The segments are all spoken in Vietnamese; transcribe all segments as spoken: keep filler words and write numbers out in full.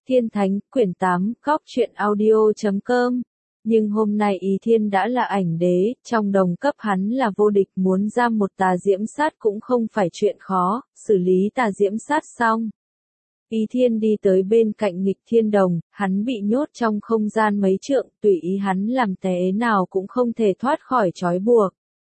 Thiên Thánh, quyển tám, góc truyện audio chấm com. Nhưng hôm nay Ý Thiên đã là ảnh đế, trong đồng cấp hắn là vô địch, muốn giam một tà diễm sát cũng không phải chuyện khó, xử lý tà diễm sát xong. Ý Thiên đi tới bên cạnh Nghịch Thiên Đồng, hắn bị nhốt trong không gian mấy trượng, tùy ý hắn làm thế nào cũng không thể thoát khỏi trói buộc.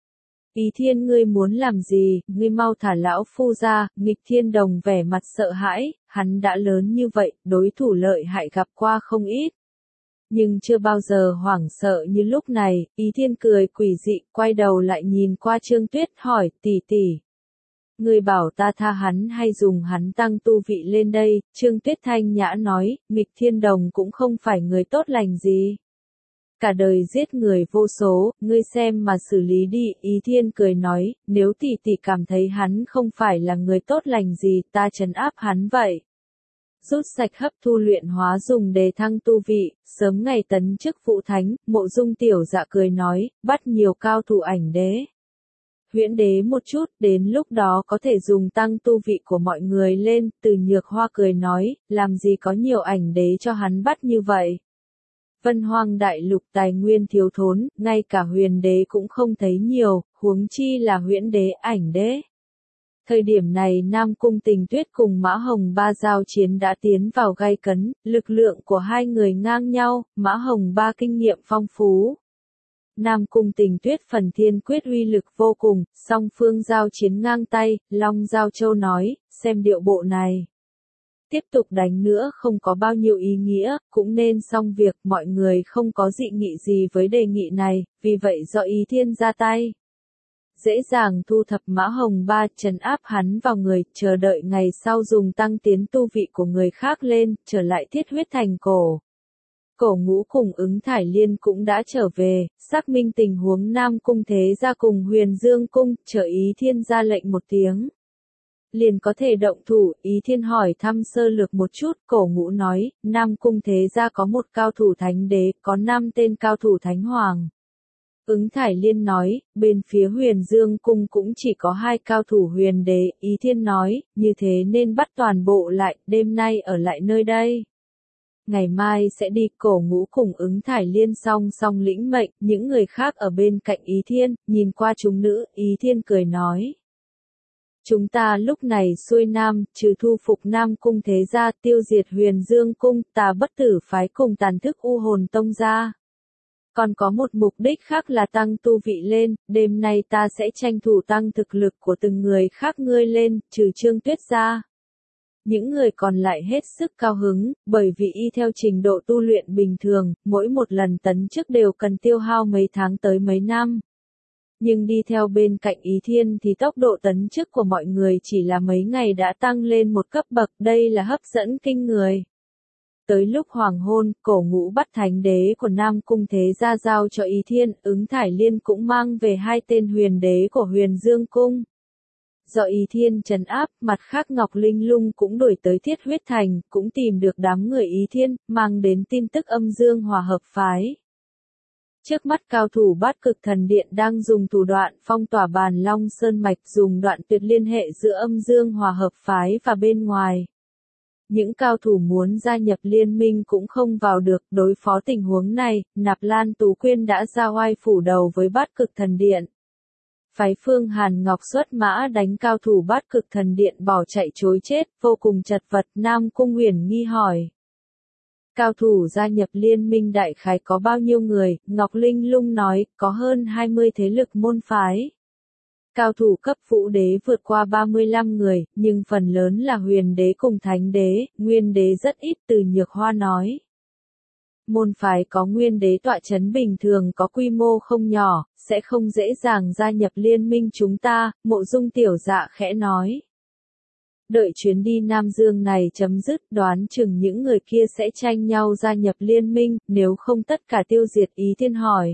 Ý Thiên, ngươi muốn làm gì, ngươi mau thả lão phu ra. Nghịch Thiên Đồng vẻ mặt sợ hãi, hắn đã lớn như vậy, đối thủ lợi hại gặp qua không ít. Nhưng chưa bao giờ hoảng sợ như lúc này. Ý Thiên cười quỷ dị, quay đầu lại nhìn qua Trương Tuyết hỏi, tỷ tỷ. Ngươi bảo ta tha hắn hay dùng hắn tăng tu vị lên đây? Trương Tuyết thanh nhã nói, Nghịch Thiên Đồng cũng không phải người tốt lành gì. Cả đời giết người vô số, ngươi xem mà xử lý đi. Ý Thiên cười nói, nếu tỷ tỷ cảm thấy hắn không phải là người tốt lành gì, ta trấn áp hắn vậy. Rút sạch hấp thu luyện hóa dùng để thăng tu vị, sớm ngày tấn chức phụ thánh. Mộ Dung Tiểu Dạ cười nói, bắt nhiều cao thủ ảnh đế, huyễn đế một chút, đến lúc đó có thể dùng tăng tu vị của mọi người lên. Từ Nhược Hoa cười nói, làm gì có nhiều ảnh đế cho hắn bắt như vậy. Vân Hoang đại lục tài nguyên thiếu thốn, ngay cả huyền đế cũng không thấy nhiều, huống chi là huyễn đế, ảnh đế. Thời điểm này Nam Cung Tình Tuyết cùng Mã Hồng Ba giao chiến đã tiến vào gay cấn, lực lượng của hai người ngang nhau, Mã Hồng Ba kinh nghiệm phong phú. Nam Cung Tình Tuyết phần thiên quyết uy lực vô cùng, song phương giao chiến ngang tay. Long Giao Châu nói, xem điệu bộ này. Tiếp tục đánh nữa không có bao nhiêu ý nghĩa, cũng nên xong việc. Mọi người không có dị nghị gì với đề nghị này, vì vậy do Ý Thiên ra tay. Dễ dàng thu thập Mã Hồng Ba, trấn áp hắn vào người, chờ đợi ngày sau dùng tăng tiến tu vị của người khác lên, trở lại Thiết Huyết Thành cổ. Cổ Ngũ cùng Ứng Thải Liên cũng đã trở về, xác minh tình huống Nam Cung Thế Gia cùng Huyền Dương Cung, chờ Ý Thiên ra lệnh một tiếng. Liền có thể động thủ. Ý Thiên hỏi thăm sơ lược một chút. Cổ Ngũ nói, Nam Cung Thế Gia có một cao thủ thánh đế, có năm tên cao thủ thánh hoàng. Ứng Thải Liên nói, bên phía Huyền Dương Cung cũng chỉ có hai cao thủ huyền đế. Ý Thiên nói, như thế nên bắt toàn bộ lại, đêm nay ở lại nơi đây. Ngày mai sẽ đi. Cổ Ngũ cùng Ứng Thải Liên song song lĩnh mệnh, những người khác ở bên cạnh Ý Thiên, nhìn qua chúng nữ. Ý Thiên cười nói. Chúng ta lúc này xuôi nam, trừ thu phục Nam Cung Thế Gia, tiêu diệt Huyền Dương Cung, Tà Bất Tử phái cùng tàn thức U Hồn Tông gia. Còn có một mục đích khác là tăng tu vị lên, đêm nay ta sẽ tranh thủ tăng thực lực của từng người khác ngươi lên, trừ Trương Tuyết ra. Những người còn lại hết sức cao hứng, bởi vì y theo trình độ tu luyện bình thường, mỗi một lần tấn chức đều cần tiêu hao mấy tháng tới mấy năm. Nhưng đi theo bên cạnh Ý Thiên thì tốc độ tấn chức của mọi người chỉ là mấy ngày đã tăng lên một cấp bậc, đây là hấp dẫn kinh người. Tới lúc hoàng hôn, Cổ Ngũ bắt thánh đế của Nam Cung Thế Gia giao cho Ý Thiên, Ứng Thải Liên cũng mang về hai tên huyền đế của Huyền Dương Cung. Do Ý Thiên trấn áp, mặt khác Ngọc Linh Lung cũng đuổi tới Thiết Huyết Thành, cũng tìm được đám người Ý Thiên, mang đến tin tức Âm Dương Hòa Hợp phái. Trước mắt cao thủ Bát Cực Thần Điện đang dùng thủ đoạn phong tỏa Bàn Long Sơn Mạch, dùng đoạn tuyệt liên hệ giữa Âm Dương Hòa Hợp phái và bên ngoài. Những cao thủ muốn gia nhập liên minh cũng không vào được. Đối phó tình huống này, Nạp Lan Tú Quyên đã ra oai phủ đầu với Bát Cực Thần Điện. Phái Phương Hàn Ngọc xuất mã đánh cao thủ Bát Cực Thần Điện bỏ chạy chối chết, vô cùng chật vật. Nam Cung Uyển nghi hỏi. Cao thủ gia nhập liên minh đại khái có bao nhiêu người? Ngọc Linh Lung nói, có hơn hai mươi thế lực môn phái. Cao thủ cấp vũ đế vượt qua ba mươi lăm người, nhưng phần lớn là huyền đế cùng thánh đế, nguyên đế rất ít. Từ Nhược Hoa nói. Môn phái có nguyên đế tọa chấn bình thường có quy mô không nhỏ, sẽ không dễ dàng gia nhập liên minh chúng ta. Mộ Dung Tiểu Dạ khẽ nói. Đợi chuyến đi Nam Dương này chấm dứt, đoán chừng những người kia sẽ tranh nhau gia nhập liên minh, nếu không tất cả tiêu diệt. Ý Thiên hỏi.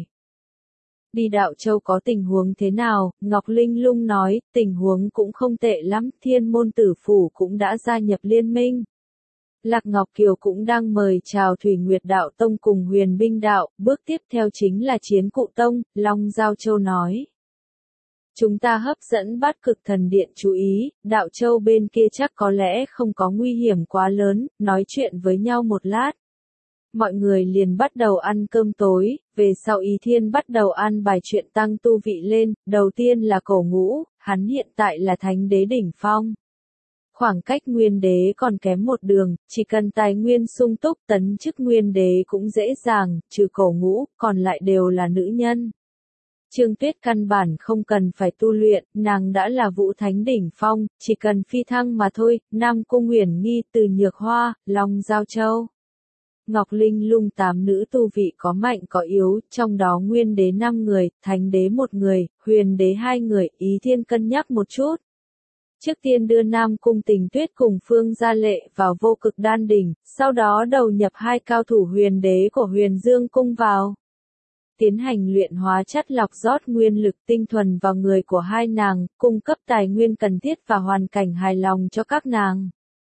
Đi Đạo Châu có tình huống thế nào? Ngọc Linh Lung nói, tình huống cũng không tệ lắm, Thiên Môn Tử Phủ cũng đã gia nhập liên minh. Lạc Ngọc Kiều cũng đang mời chào Thủy Nguyệt Đạo Tông cùng Huyền Binh Đạo, bước tiếp theo chính là Chiến Cụ Tông. Long Giao Châu nói. Chúng ta hấp dẫn Bát Cực Thần Điện chú ý, đạo châu bên kia chắc có lẽ không có nguy hiểm quá lớn, nói chuyện với nhau một lát. Mọi người liền bắt đầu ăn cơm tối, về sau Ý Thiên bắt đầu an bài chuyện tăng tu vị lên, đầu tiên là Cổ Ngũ, hắn hiện tại là thánh đế đỉnh phong. Khoảng cách nguyên đế còn kém một đường, chỉ cần tài nguyên sung túc tấn chức nguyên đế cũng dễ dàng, trừ Cổ Ngũ, còn lại đều là nữ nhân. Trương Tuyết căn bản không cần phải tu luyện, nàng đã là vũ thánh đỉnh phong, chỉ cần phi thăng mà thôi, Nam Cung Uyển Nghi, Từ Nhược Hoa, Long Giao Châu. Ngọc Linh Lung tám nữ tu vị có mạnh có yếu, trong đó nguyên đế năm người, thánh đế một người, huyền đế hai người, Ý Thiên cân nhắc một chút. Trước tiên đưa Nam Cung Tình Tuyết cùng Phương Gia Lệ vào vô cực đan đỉnh, sau đó đầu nhập hai cao thủ huyền đế của Huyền Dương Cung vào. Tiến hành luyện hóa chất lọc rót nguyên lực tinh thuần vào người của hai nàng, cung cấp tài nguyên cần thiết và hoàn cảnh hài lòng cho các nàng.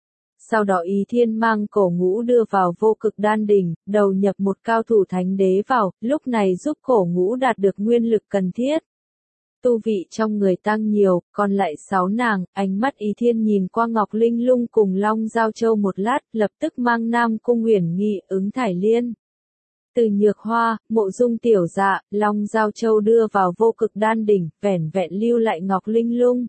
Sau đó Ý Thiên mang Cổ Ngũ đưa vào vô cực đan đỉnh, đầu nhập một cao thủ thánh đế vào, lúc này giúp Cổ Ngũ đạt được nguyên lực cần thiết. Tu vị trong người tăng nhiều, còn lại sáu nàng, ánh mắt Ý Thiên nhìn qua Ngọc Linh Lung cùng Long Giao Châu một lát, lập tức mang Nam Cung Uyển Nghi ứng Thải Liên. Từ Nhược Hoa, Mộ Dung Tiểu Dạ, Long Giao Châu đưa vào vô cực đan đỉnh, vẻn vẹn lưu lại Ngọc Linh Lung.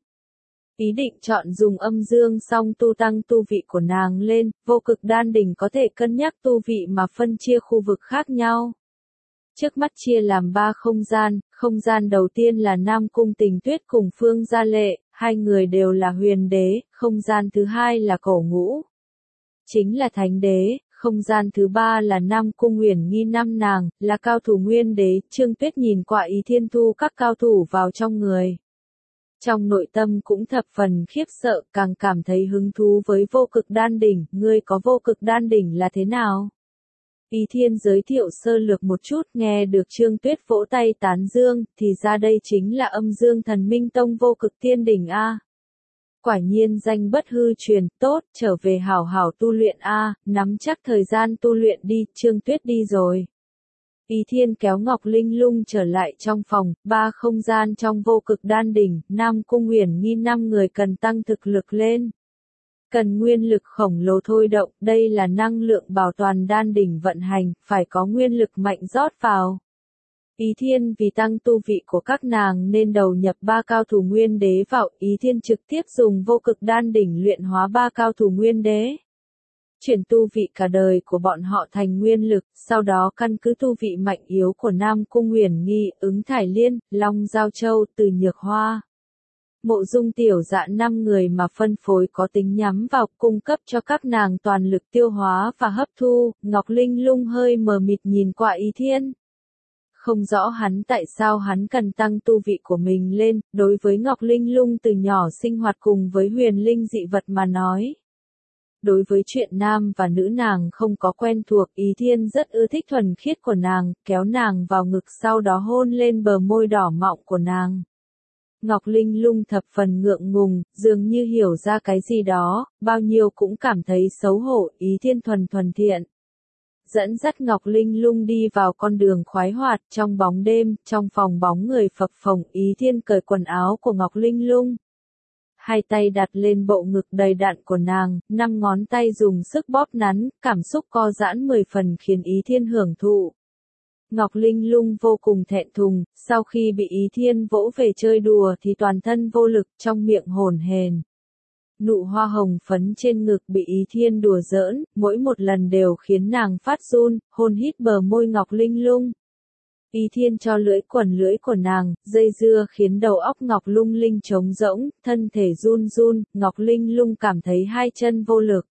Ý định chọn dùng âm dương song tu tăng tu vị của nàng lên, vô cực đan đỉnh có thể cân nhắc tu vị mà phân chia khu vực khác nhau. Trước mắt chia làm ba không gian, không gian đầu tiên là Nam Cung Tình Tuyết cùng Phương Gia Lệ, hai người đều là huyền đế, không gian thứ hai là Cổ Ngũ, chính là thánh đế. Không gian thứ ba là Nam Cung Uyển Nghi năm nàng, là cao thủ nguyên đế, Trương Tuyết nhìn qua Ý Thiên thu các cao thủ vào trong người. Trong nội tâm cũng thập phần khiếp sợ, càng cảm thấy hứng thú với vô cực đan đỉnh, ngươi có vô cực đan đỉnh là thế nào? Ý Thiên giới thiệu sơ lược một chút, nghe được Trương Tuyết vỗ tay tán dương, thì ra đây chính là âm dương thần minh tông vô cực tiên đỉnh A. Quả nhiên danh bất hư truyền, tốt, trở về hảo hảo tu luyện A, nắm chắc thời gian tu luyện đi, Trương Tuyết đi rồi. Ý Thiên kéo Ngọc Linh Lung trở lại trong phòng, ba không gian trong vô cực đan đỉnh, Nam Cung Uyển Nghi năm người cần tăng thực lực lên. Cần nguyên lực khổng lồ thôi động, đây là năng lượng bảo toàn đan đỉnh vận hành, phải có nguyên lực mạnh rót vào. Ý Thiên vì tăng tu vị của các nàng nên đầu nhập ba cao thủ nguyên đế vào, Ý Thiên trực tiếp dùng vô cực đan đỉnh luyện hóa ba cao thủ nguyên đế. Chuyển tu vị cả đời của bọn họ thành nguyên lực, sau đó căn cứ tu vị mạnh yếu của Nam Cung Uyển Nghi, ứng Thải Liên, Long Giao Châu, Từ Nhược Hoa. Mộ Dung Tiểu Dạ năm người mà phân phối có tính nhắm vào, cung cấp cho các nàng toàn lực tiêu hóa và hấp thu, Ngọc Linh Lung hơi mờ mịt nhìn qua Ý Thiên. Không rõ hắn tại sao hắn cần tăng tu vị của mình lên, đối với Ngọc Linh Lung từ nhỏ sinh hoạt cùng với huyền linh dị vật mà nói. Đối với chuyện nam và nữ nàng không có quen thuộc, Ý Thiên rất ưa thích thuần khiết của nàng, kéo nàng vào ngực sau đó hôn lên bờ môi đỏ mọng của nàng. Ngọc Linh Lung thập phần ngượng ngùng, dường như hiểu ra cái gì đó, bao nhiêu cũng cảm thấy xấu hổ, Ý Thiên thuần thuần thiện. Dẫn dắt Ngọc Linh Lung đi vào con đường khoái hoạt, trong bóng đêm, trong phòng bóng người phập phồng, Ý Thiên cởi quần áo của Ngọc Linh Lung. Hai tay đặt lên bộ ngực đầy đặn của nàng, năm ngón tay dùng sức bóp nắn, cảm xúc co giãn mười phần khiến Ý Thiên hưởng thụ. Ngọc Linh Lung vô cùng thẹn thùng, sau khi bị Ý Thiên vỗ về chơi đùa thì toàn thân vô lực, trong miệng hổn hển. Nụ hoa hồng phấn trên ngực bị Ý Thiên đùa giỡn, mỗi một lần đều khiến nàng phát run, hôn hít bờ môi Ngọc Linh Lung. Ý Thiên cho lưỡi quẩn lưỡi của nàng, dây dưa khiến đầu óc Ngọc Lung Linh trống rỗng, thân thể run run, Ngọc Linh Lung cảm thấy hai chân vô lực.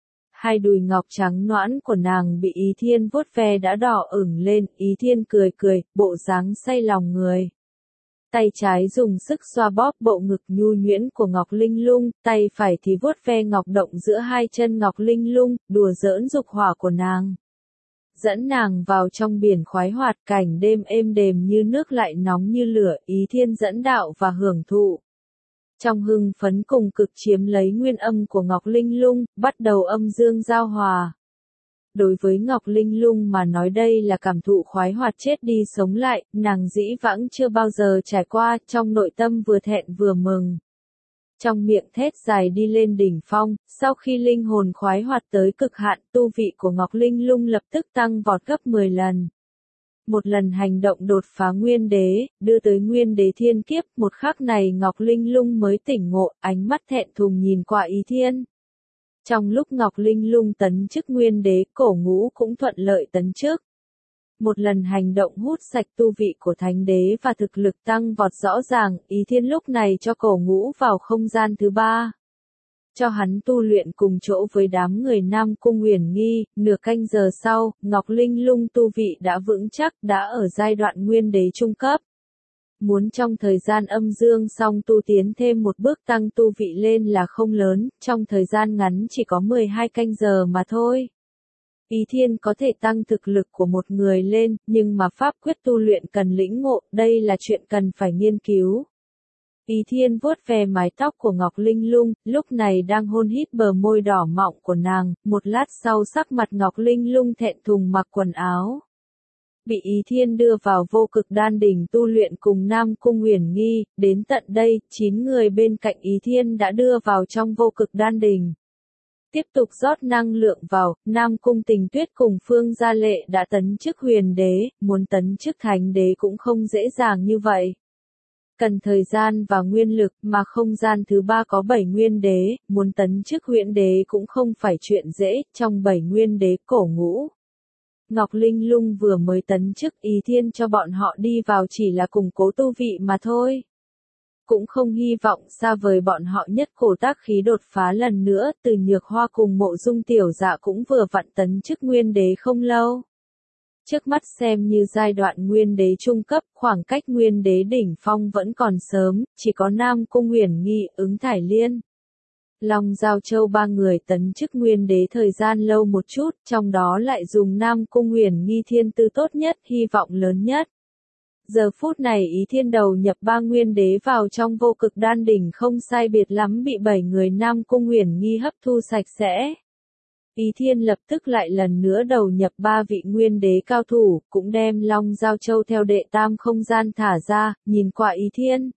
Hai đùi ngọc trắng nõn của nàng bị Ý Thiên vuốt ve đã đỏ ửng lên, Ý Thiên cười cười, bộ dáng say lòng người. Tay trái dùng sức xoa bóp bộ ngực nhu nhuyễn của Ngọc Linh Lung, tay phải thì vuốt ve ngọc động giữa hai chân Ngọc Linh Lung, đùa giỡn dục hỏa của nàng. Dẫn nàng vào trong biển khoái hoạt, cảnh đêm êm đềm như nước lại nóng như lửa, Ý Thiên dẫn đạo và hưởng thụ. Trong hưng phấn cùng cực chiếm lấy nguyên âm của Ngọc Linh Lung, bắt đầu âm dương giao hòa. đối với Ngọc Linh Lung mà nói đây là cảm thụ khoái hoạt chết đi sống lại, nàng dĩ vãng chưa bao giờ trải qua, trong nội tâm vừa thẹn vừa mừng. Trong miệng thét dài đi lên đỉnh phong, sau khi linh hồn khoái hoạt tới cực hạn, tu vị của Ngọc Linh Lung lập tức tăng vọt gấp mười lần. Một lần hành động đột phá nguyên đế, đưa tới nguyên đế thiên kiếp, một khắc này Ngọc Linh Lung mới tỉnh ngộ, ánh mắt thẹn thùng nhìn qua Ý Thiên. Trong lúc Ngọc Linh Lung tấn chức nguyên đế, Cổ Ngũ cũng thuận lợi tấn chức. Một lần hành động hút sạch tu vị của thánh đế và thực lực tăng vọt rõ ràng, Ý Thiên lúc này cho Cổ Ngũ vào không gian thứ ba. Cho hắn tu luyện cùng chỗ với đám người Nam Cung Uyển Nghi, nửa canh giờ sau, Ngọc Linh Lung tu vị đã vững chắc, đã ở giai đoạn nguyên đế trung cấp. Muốn trong thời gian âm dương song tu tiến thêm một bước tăng tu vị lên là không lớn, trong thời gian ngắn chỉ có mười hai canh giờ mà thôi. Ý Thiên có thể tăng thực lực của một người lên, nhưng mà pháp quyết tu luyện cần lĩnh ngộ, đây là chuyện cần phải nghiên cứu. Ý Thiên vuốt về mái tóc của Ngọc Linh Lung, lúc này đang hôn hít bờ môi đỏ mọng của nàng, một lát sau sắc mặt Ngọc Linh Lung thẹn thùng mặc quần áo. Bị Ý Thiên đưa vào vô cực đan đỉnh tu luyện cùng Nam Cung Uyển Nghi, đến tận đây, chín người bên cạnh Ý Thiên đã đưa vào trong vô cực đan đỉnh. Tiếp tục rót năng lượng vào, Nam Cung Tình Tuyết cùng Phương Gia Lệ đã tấn chức huyền đế, muốn tấn chức thánh đế cũng không dễ dàng như vậy. Cần thời gian và nguyên lực, mà không gian thứ ba có bảy nguyên đế, muốn tấn chức huyễn đế cũng không phải chuyện dễ, trong bảy nguyên đế Cổ Ngũ. Ngọc Linh Lung vừa mới tấn chức, Ý Thiên cho bọn họ đi vào chỉ là củng cố tu vị mà thôi. Cũng không hy vọng xa vời bọn họ nhất cổ tác khí đột phá lần nữa, Từ Nhược Hoa cùng Mộ Dung Tiểu Dạ cũng vừa vặn tấn chức nguyên đế không lâu. Trước mắt xem như giai đoạn nguyên đế trung cấp, khoảng cách nguyên đế đỉnh phong vẫn còn sớm, chỉ có Nam Cung Uyển Nghi, Ứng Thải Liên, Long Giao Châu ba người tấn chức nguyên đế thời gian lâu một chút, trong đó lại dùng Nam Cung Uyển Nghi thiên tư tốt nhất, hy vọng lớn nhất. Giờ phút này Ý Thiên đầu nhập ba nguyên đế vào trong vô cực đan đỉnh không sai biệt lắm bị bảy người Nam Cung Uyển Nghi hấp thu sạch sẽ. Ý Thiên lập tức lại lần nữa đầu nhập ba vị nguyên đế cao thủ, cũng đem Long Giao Châu theo đệ tam không gian thả ra, nhìn qua Ý Thiên.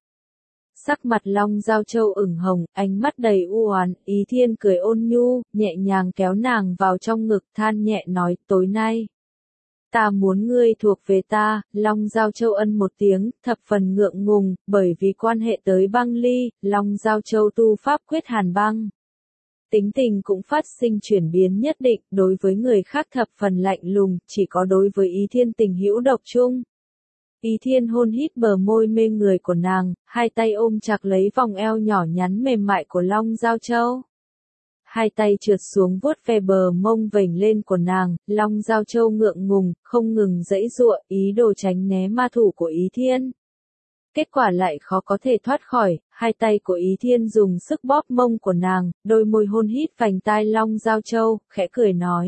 Sắc mặt Long Giao Châu ửng hồng, ánh mắt đầy u oán, Ý Thiên cười ôn nhu, nhẹ nhàng kéo nàng vào trong ngực, than nhẹ nói, tối nay ta muốn ngươi thuộc về ta. Long Giao Châu ân một tiếng, thập phần ngượng ngùng, bởi vì quan hệ tới băng ly, Long Giao Châu tu pháp quyết hàn băng. Tính tình cũng phát sinh chuyển biến nhất định, đối với người khác thập phần lạnh lùng, chỉ có đối với Ý Thiên tình hữu độc chung. Ý Thiên hôn hít bờ môi mê người của nàng, hai tay ôm chặt lấy vòng eo nhỏ nhắn mềm mại của Long Giao Châu. Hai tay trượt xuống vuốt ve bờ mông vểnh lên của nàng, Long Giao Châu ngượng ngùng, không ngừng giãy giụa, ý đồ tránh né ma thủ của Ý Thiên. Kết quả lại khó có thể thoát khỏi, hai tay của Ý Thiên dùng sức bóp mông của nàng, đôi môi hôn hít vành tai Long Giao Châu, khẽ cười nói.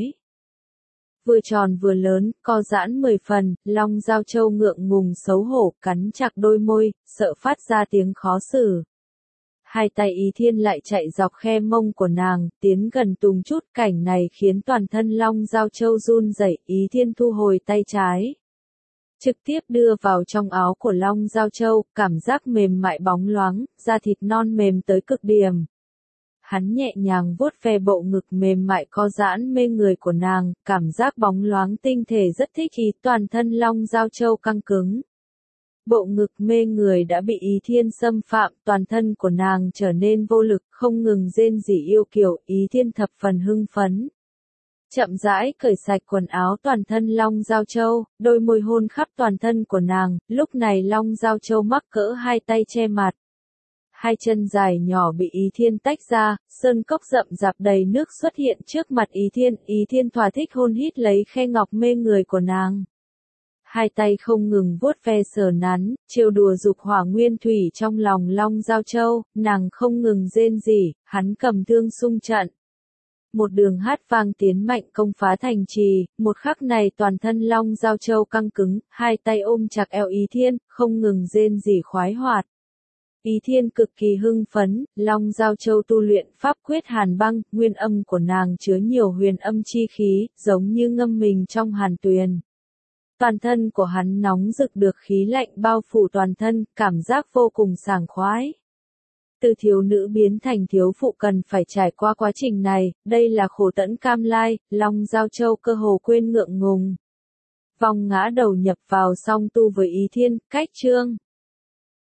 Vừa tròn vừa lớn, co giãn mười phần, Long Giao Châu ngượng ngùng xấu hổ, cắn chặt đôi môi, sợ phát ra tiếng khó xử. Hai tay Ý Thiên lại chạy dọc khe mông của nàng, tiến gần tùng chút, cảnh này khiến toàn thân Long Giao Châu run rẩy, Ý Thiên thu hồi tay trái. Trực tiếp đưa vào trong áo của Long Giao Châu, cảm giác mềm mại bóng loáng, da thịt non mềm tới cực điểm. Hắn nhẹ nhàng vuốt ve bộ ngực mềm mại co giãn mê người của nàng, cảm giác bóng loáng tinh thể rất thích ý, toàn thân Long Giao Châu căng cứng. Bộ ngực mê người đã bị Ý Thiên xâm phạm, toàn thân của nàng trở nên vô lực, không ngừng rên rỉ yêu kiều, Ý Thiên thập phần hưng phấn. Chậm rãi cởi sạch quần áo toàn thân Long Giao Châu, đôi môi hôn khắp toàn thân của nàng, lúc này Long Giao Châu mắc cỡ hai tay che mặt. Hai chân dài nhỏ bị Ý Thiên tách ra, sơn cốc rậm rạp đầy nước xuất hiện trước mặt Ý Thiên, Ý Thiên thỏa thích hôn hít lấy khe ngọc mê người của nàng. Hai tay không ngừng vuốt ve sờ nắn, trêu đùa dục hỏa nguyên thủy trong lòng Long Giao Châu, nàng không ngừng rên rỉ, hắn cầm thương xung trận. Một đường hát vang tiến mạnh công phá thành trì, một khắc này toàn thân Long Giao Châu căng cứng, hai tay ôm chặt eo Ý Thiên, không ngừng rên rỉ khoái hoạt. Ý Thiên cực kỳ hưng phấn, Long Giao Châu tu luyện pháp quyết hàn băng, nguyên âm của nàng chứa nhiều huyền âm chi khí, giống như ngâm mình trong hàn tuyền. Toàn thân của hắn nóng rực được khí lạnh bao phủ toàn thân, cảm giác vô cùng sảng khoái. Từ thiếu nữ biến thành thiếu phụ cần phải trải qua quá trình này, đây là khổ tẫn cam lai, Long Giao Châu cơ hồ quên ngượng ngùng. Vòng ngã đầu nhập vào song tu với Ý Thiên, cách chương.